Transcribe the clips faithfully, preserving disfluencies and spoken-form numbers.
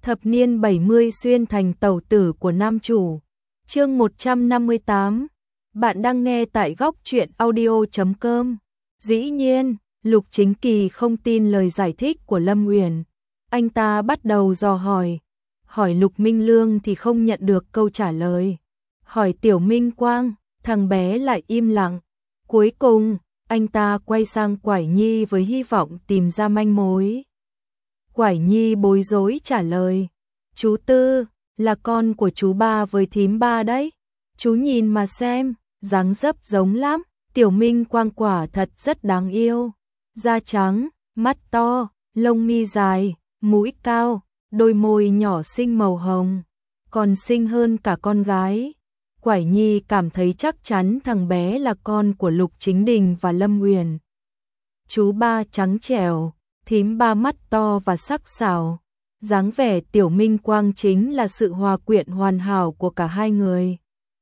Thập niên bảy mươi xuyên thành tẩu tử của nam chủ. Chương một trăm năm mươi tám. Bạn đang nghe tại góc truyện audio chấm com. Dĩ nhiên, Lục Chính Kỳ không tin lời giải thích của Lâm Uyển. Anh ta bắt đầu dò hỏi. Hỏi Lục Minh Lương thì không nhận được câu trả lời. Hỏi Tiểu Minh Quang, thằng bé lại im lặng. Cuối cùng, anh ta quay sang Quải Nhi với hy vọng tìm ra manh mối. Quải Nhi bối rối trả lời. Chú Tư, là con của chú ba với thím ba đấy. Chú nhìn mà xem, dáng dấp giống lắm. Tiểu Minh Quang quả thật rất đáng yêu. Da trắng, mắt to, lông mi dài, mũi cao, đôi môi nhỏ xinh màu hồng. Còn xinh hơn cả con gái. Quải Nhi cảm thấy chắc chắn thằng bé là con của Lục Chính Đình và Lâm Uyển. Chú ba trắng trẻo, thím ba mắt to và sắc sảo. Dáng vẻ Tiểu Minh Quang chính là sự hòa quyện hoàn hảo của cả hai người.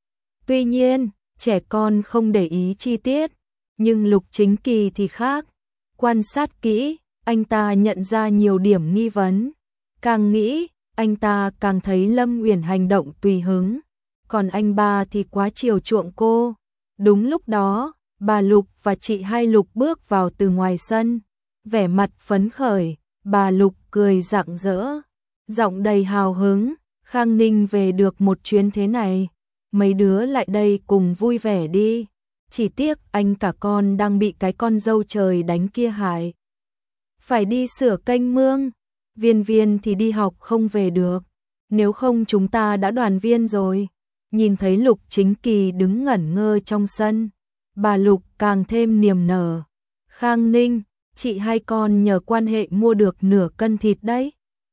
Tuy nhiên, trẻ con không để ý chi tiết, nhưng Lục Chính Kỳ thì khác. Quan sát kỹ, anh ta nhận ra nhiều điểm nghi vấn. Càng nghĩ, anh ta càng thấy Lâm Uyển hành động tùy hứng. Còn anh ba thì quá chiều chuộng cô. Đúng lúc đó, bà Lục và chị Hai Lục bước vào từ ngoài sân. Vẻ mặt phấn khởi, bà Lục cười rạng rỡ. Giọng đầy hào hứng, Khang Ninh về được một chuyến thế này. Mấy đứa lại đây cùng vui vẻ đi. Chỉ tiếc anh cả con đang bị cái con dâu trời đánh kia hại. Phải đi sửa kênh mương. Viên Viên thì đi học không về được. Nếu không chúng ta đã đoàn viên rồi. Nhìn thấy Lục Chính Kỳ đứng ngẩn ngơ trong sân, bà Lục càng thêm niềm nở. Khang Ninh, chị hai con nhờ quan hệ mua được nửa cân thịt đấy.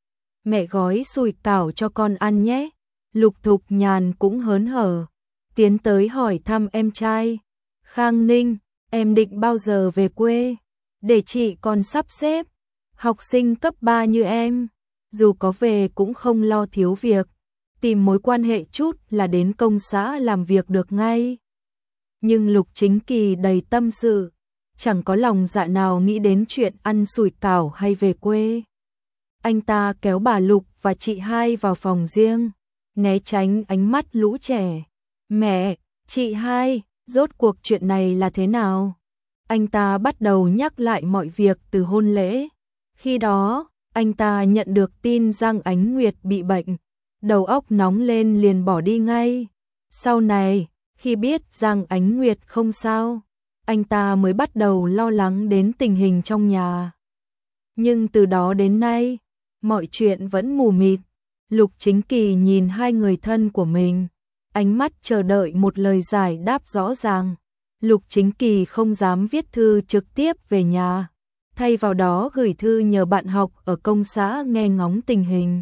Mẹ gói sủi cảo cho con ăn nhé. Lục Thục Nhàn cũng hớn hở, tiến tới hỏi thăm em trai. Khang Ninh, em định bao giờ về quê? Để chị còn sắp xếp. Học sinh cấp ba như em, dù có về cũng không lo thiếu việc. Tìm mối quan hệ chút là đến công xã làm việc được ngay. Nhưng Lục Chính Kỳ đầy tâm sự, chẳng có lòng dạ nào nghĩ đến chuyện ăn sủi cảo hay về quê. Anh ta kéo bà Lục và chị Hai vào phòng riêng, né tránh ánh mắt lũ trẻ. Mẹ, chị Hai, rốt cuộc chuyện này là thế nào? Anh ta bắt đầu nhắc lại mọi việc từ hôn lễ. Khi đó, anh ta nhận được tin Giang Ánh Nguyệt bị bệnh. Đầu óc nóng lên liền bỏ đi ngay. Sau này, khi biết Giang Ánh Nguyệt không sao, anh ta mới bắt đầu lo lắng đến tình hình trong nhà. Nhưng từ đó đến nay, mọi chuyện vẫn mù mịt. Lục Chính Kỳ nhìn hai người thân của mình, ánh mắt chờ đợi một lời giải đáp rõ ràng. Lục Chính Kỳ không dám viết thư trực tiếp về nhà, thay vào đó gửi thư nhờ bạn học ở công xã nghe ngóng tình hình.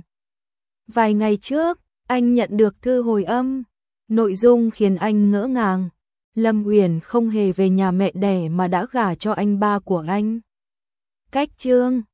Vài ngày trước, anh nhận được thư hồi âm. Nội dung khiến anh ngỡ ngàng. Lâm Uyển không hề về nhà mẹ đẻ mà đã gả cho anh ba của anh. Cách chương